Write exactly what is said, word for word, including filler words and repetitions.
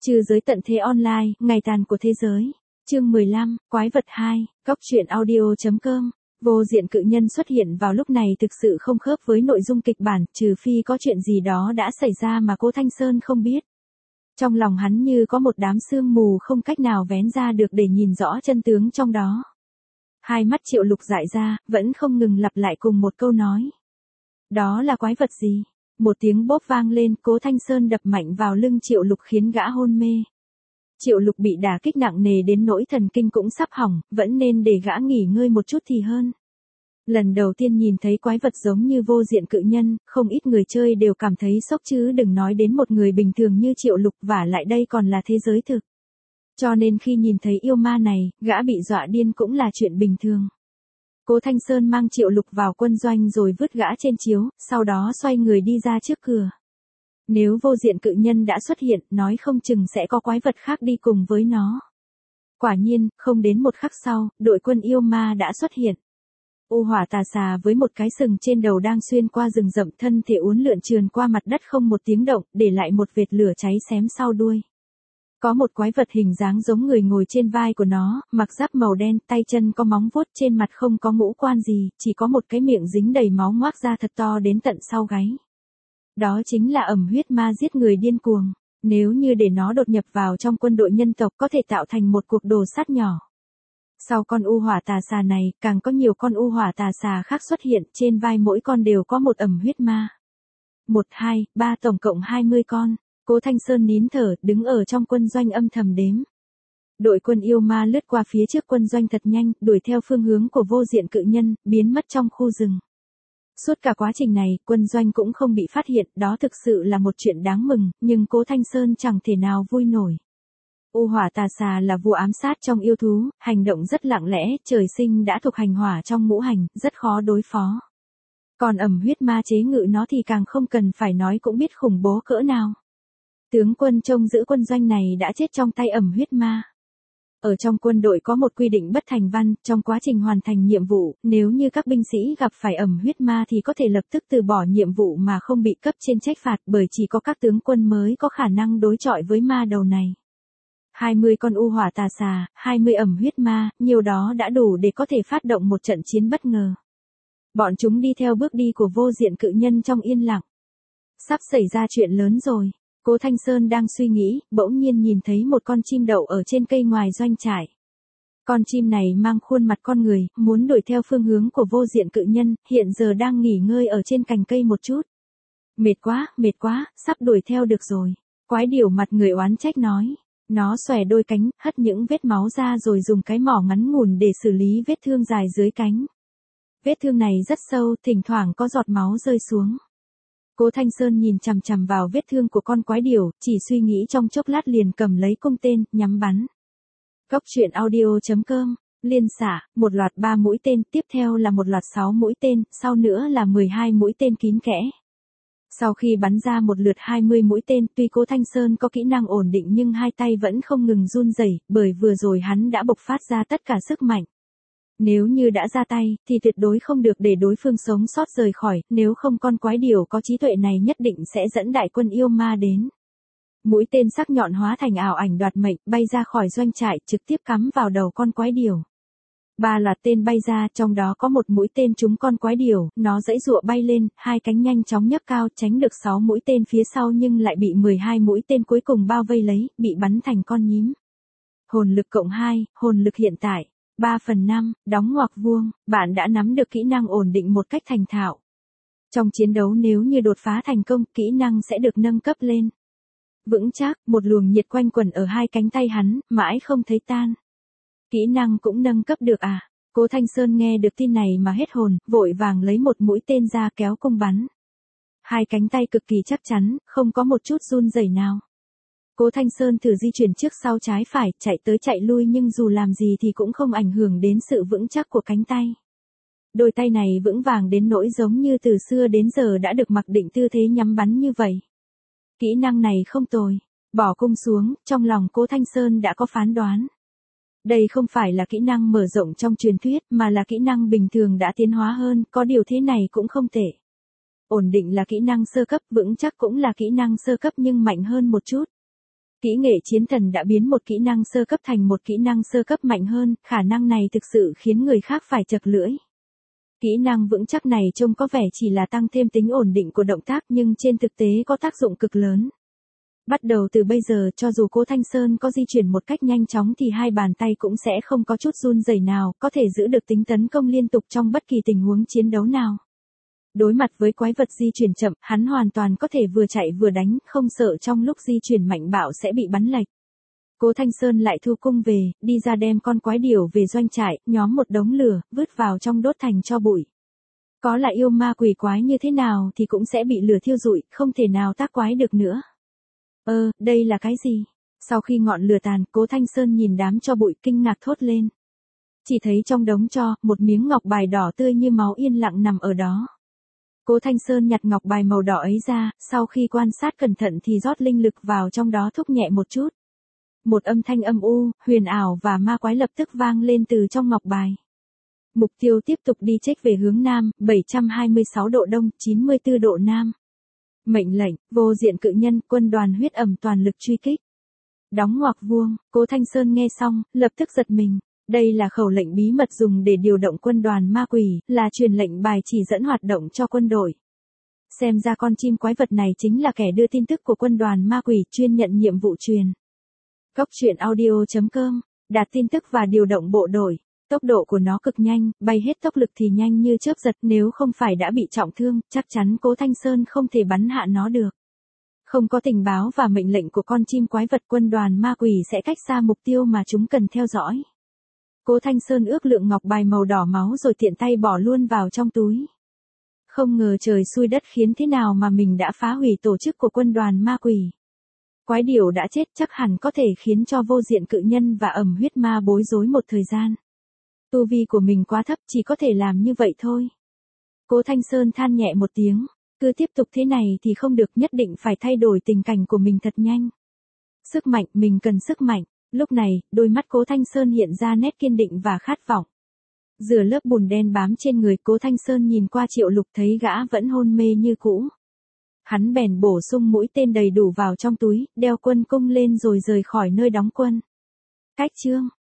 Trừ giới tận thế online, ngày tàn của thế giới. Chương mười lăm, Quái vật hai, Góc truyện audio chấm com. Vô diện cự nhân xuất hiện vào lúc này thực sự không khớp với nội dung kịch bản, trừ phi có chuyện gì đó đã xảy ra mà Cố Thanh Sơn không biết. Trong lòng hắn như có một đám sương mù không cách nào vén ra được để nhìn rõ chân tướng trong đó. Hai mắt Triệu Lục dại ra, vẫn không ngừng lặp lại cùng một câu nói. Đó là quái vật gì? Một tiếng bốp vang lên, Cố Thanh Sơn đập mạnh vào lưng Triệu Lục khiến gã hôn mê. Triệu Lục bị đả kích nặng nề đến nỗi thần kinh cũng sắp hỏng, vẫn nên để gã nghỉ ngơi một chút thì hơn. Lần đầu tiên nhìn thấy quái vật giống như vô diện cự nhân, không ít người chơi đều cảm thấy sốc chứ đừng nói đến một người bình thường như Triệu Lục, và lại đây còn là thế giới thực. Cho nên khi nhìn thấy yêu ma này, gã bị dọa điên cũng là chuyện bình thường. Cố Thanh Sơn mang Triệu Lục vào quân doanh rồi vứt gã trên chiếu, sau đó xoay người đi ra trước cửa. Nếu vô diện cự nhân đã xuất hiện, nói không chừng sẽ có quái vật khác đi cùng với nó. Quả nhiên, không đến một khắc sau, đội quân yêu ma đã xuất hiện. U hỏa tà xà với một cái sừng trên đầu đang xuyên qua rừng rậm, thân thể uốn lượn trườn qua mặt đất không một tiếng động, để lại một vệt lửa cháy xém sau đuôi. Có một quái vật hình dáng giống người ngồi trên vai của nó, mặc giáp màu đen, tay chân có móng vuốt, trên mặt không có ngũ quan gì, chỉ có một cái miệng dính đầy máu ngoác ra thật to đến tận sau gáy. Đó chính là ẩm huyết ma giết người điên cuồng. Nếu như để nó đột nhập vào trong quân đội nhân tộc có thể tạo thành một cuộc đồ sát nhỏ. Sau con u hỏa tà xà này, càng có nhiều con u hỏa tà xà khác xuất hiện, trên vai mỗi con đều có một ẩm huyết ma. Một, hai, ba tổng cộng hai mươi con. Cố Thanh Sơn nín thở, đứng ở trong quân doanh âm thầm đếm. Đội quân yêu ma lướt qua phía trước quân doanh thật nhanh, đuổi theo phương hướng của vô diện cự nhân, biến mất trong khu rừng. Suốt cả quá trình này, quân doanh cũng không bị phát hiện, đó thực sự là một chuyện đáng mừng, nhưng Cố Thanh Sơn chẳng thể nào vui nổi. U hỏa tà xà là vua ám sát trong yêu thú, hành động rất lặng lẽ, trời sinh đã thuộc hành hỏa trong ngũ hành, rất khó đối phó. Còn ẩm huyết ma chế ngự nó thì càng không cần phải nói cũng biết khủng bố cỡ nào. Tướng quân trông giữ quân doanh này đã chết trong tay ẩm huyết ma. Ở trong quân đội có một quy định bất thành văn, trong quá trình hoàn thành nhiệm vụ, nếu như các binh sĩ gặp phải ẩm huyết ma thì có thể lập tức từ bỏ nhiệm vụ mà không bị cấp trên trách phạt, bởi chỉ có các tướng quân mới có khả năng đối chọi với ma đầu này. hai mươi con u hỏa tà xà, hai mươi ẩm huyết ma, nhiều đó đã đủ để có thể phát động một trận chiến bất ngờ. Bọn chúng đi theo bước đi của vô diện cự nhân trong yên lặng. Sắp xảy ra chuyện lớn rồi. Cố Thanh Sơn đang suy nghĩ, bỗng nhiên nhìn thấy một con chim đậu ở trên cây ngoài doanh trại. Con chim này mang khuôn mặt con người, muốn đuổi theo phương hướng của vô diện cự nhân, hiện giờ đang nghỉ ngơi ở trên cành cây một chút. Mệt quá, mệt quá, sắp đuổi theo được rồi. Quái điểu mặt người oán trách nói. Nó xòe đôi cánh, hất những vết máu ra rồi dùng cái mỏ ngắn ngủn để xử lý vết thương dài dưới cánh. Vết thương này rất sâu, thỉnh thoảng có giọt máu rơi xuống. Cố Thanh Sơn nhìn chằm chằm vào vết thương của con quái điểu, chỉ suy nghĩ trong chốc lát liền cầm lấy cung tên, nhắm bắn. Góc truyện audio chấm com, liên xạ, một loạt ba mũi tên, tiếp theo là một loạt sáu mũi tên, sau nữa là mười hai mũi tên kín kẽ. Sau khi bắn ra một lượt hai mươi mũi tên, tuy Cố Thanh Sơn có kỹ năng ổn định nhưng hai tay vẫn không ngừng run rẩy, bởi vừa rồi hắn đã bộc phát ra tất cả sức mạnh. Nếu như đã ra tay, thì tuyệt đối không được để đối phương sống sót rời khỏi, nếu không con quái điểu có trí tuệ này nhất định sẽ dẫn đại quân yêu ma đến. Mũi tên sắc nhọn hóa thành ảo ảnh đoạt mệnh, bay ra khỏi doanh trại, trực tiếp cắm vào đầu con quái điểu. Ba loạt tên bay ra, trong đó có một mũi tên trúng con quái điểu, nó giãy giụa bay lên, hai cánh nhanh chóng nhấc cao, tránh được sáu mũi tên phía sau nhưng lại bị mười hai mũi tên cuối cùng bao vây lấy, bị bắn thành con nhím. Hồn lực cộng hai, hồn lực hiện tại. ba phần năm, đóng ngoặc vuông, bạn đã nắm được kỹ năng ổn định một cách thành thạo. Trong chiến đấu nếu như đột phá thành công, kỹ năng sẽ được nâng cấp lên. Vững chắc, một luồng nhiệt quanh quẩn ở hai cánh tay hắn, mãi không thấy tan. Kỹ năng cũng nâng cấp được à? Cố Thanh Sơn nghe được tin này mà hết hồn, vội vàng lấy một mũi tên ra kéo cung bắn. Hai cánh tay cực kỳ chắc chắn, không có một chút run rẩy nào. Cố Thanh Sơn thử di chuyển trước sau trái phải, chạy tới chạy lui nhưng dù làm gì thì cũng không ảnh hưởng đến sự vững chắc của cánh tay. Đôi tay này vững vàng đến nỗi giống như từ xưa đến giờ đã được mặc định tư thế nhắm bắn như vậy. Kỹ năng này không tồi. Bỏ cung xuống, trong lòng Cố Thanh Sơn đã có phán đoán. Đây không phải là kỹ năng mở rộng trong truyền thuyết, mà là kỹ năng bình thường đã tiến hóa hơn, có điều thế này cũng không tệ. Ổn định là kỹ năng sơ cấp, vững chắc cũng là kỹ năng sơ cấp nhưng mạnh hơn một chút. Kỹ nghệ chiến thần đã biến một kỹ năng sơ cấp thành một kỹ năng sơ cấp mạnh hơn, khả năng này thực sự khiến người khác phải chật lưỡi. Kỹ năng vững chắc này trông có vẻ chỉ là tăng thêm tính ổn định của động tác nhưng trên thực tế có tác dụng cực lớn. Bắt đầu từ bây giờ cho dù Cố Thanh Sơn có di chuyển một cách nhanh chóng thì hai bàn tay cũng sẽ không có chút run rẩy nào, có thể giữ được tính tấn công liên tục trong bất kỳ tình huống chiến đấu nào. Đối mặt với quái vật di chuyển chậm, hắn hoàn toàn có thể vừa chạy vừa đánh, không sợ trong lúc di chuyển mạnh bạo sẽ bị bắn lệch. Cố Thanh Sơn lại thu cung về, đi ra đem con quái điểu về doanh trại, nhóm một đống lửa, vứt vào trong đốt thành tro bụi. Có là yêu ma quỷ quái như thế nào thì cũng sẽ bị lửa thiêu rụi, không thể nào tác quái được nữa. Ơ, đây là cái gì? Sau khi ngọn lửa tàn, Cố Thanh Sơn nhìn đám tro bụi kinh ngạc thốt lên. Chỉ thấy trong đống tro, một miếng ngọc bài đỏ tươi như máu yên lặng nằm ở đó. Cố Thanh Sơn nhặt ngọc bài màu đỏ ấy ra, sau khi quan sát cẩn thận thì rót linh lực vào trong đó thúc nhẹ một chút. Một âm thanh âm u, huyền ảo và ma quái lập tức vang lên từ trong ngọc bài. Mục tiêu tiếp tục đi chếch về hướng Nam, bảy trăm hai mươi sáu độ Đông, chín mươi tư độ Nam. Mệnh lệnh, vô diện cự nhân, quân đoàn huyết ẩm toàn lực truy kích. Đóng ngoặc vuông, Cố Thanh Sơn nghe xong, lập tức giật mình. Đây là khẩu lệnh bí mật dùng để điều động quân đoàn ma quỷ, là truyền lệnh bài chỉ dẫn hoạt động cho quân đội. Xem ra con chim quái vật này chính là kẻ đưa tin tức của quân đoàn ma quỷ chuyên nhận nhiệm vụ truyền. Góc truyện audio chấm com, đạt tin tức và điều động bộ đội. Tốc độ của nó cực nhanh, bay hết tốc lực thì nhanh như chớp giật, nếu không phải đã bị trọng thương, chắc chắn Cố Thanh Sơn không thể bắn hạ nó được. Không có tình báo và mệnh lệnh của con chim quái vật, quân đoàn ma quỷ sẽ cách xa mục tiêu mà chúng cần theo dõi. Cố Thanh Sơn ước lượng ngọc bài màu đỏ máu rồi tiện tay bỏ luôn vào trong túi. Không ngờ trời xui đất khiến thế nào mà mình đã phá hủy tổ chức của quân đoàn ma quỷ. Quái điểu đã chết chắc hẳn có thể khiến cho vô diện cự nhân và ẩm huyết ma bối rối một thời gian. Tu vi của mình quá thấp, chỉ có thể làm như vậy thôi. Cố Thanh Sơn than nhẹ một tiếng, cứ tiếp tục thế này thì không được, nhất định phải thay đổi tình cảnh của mình thật nhanh. Sức mạnh, mình cần sức mạnh. Lúc này, đôi mắt Cố Thanh Sơn hiện ra nét kiên định và khát vọng. Rửa lớp bùn đen bám trên người, Cố Thanh Sơn nhìn qua Triệu Lục thấy gã vẫn hôn mê như cũ. Hắn bèn bổ sung mũi tên đầy đủ vào trong túi, đeo quân cung lên rồi rời khỏi nơi đóng quân. Cách chương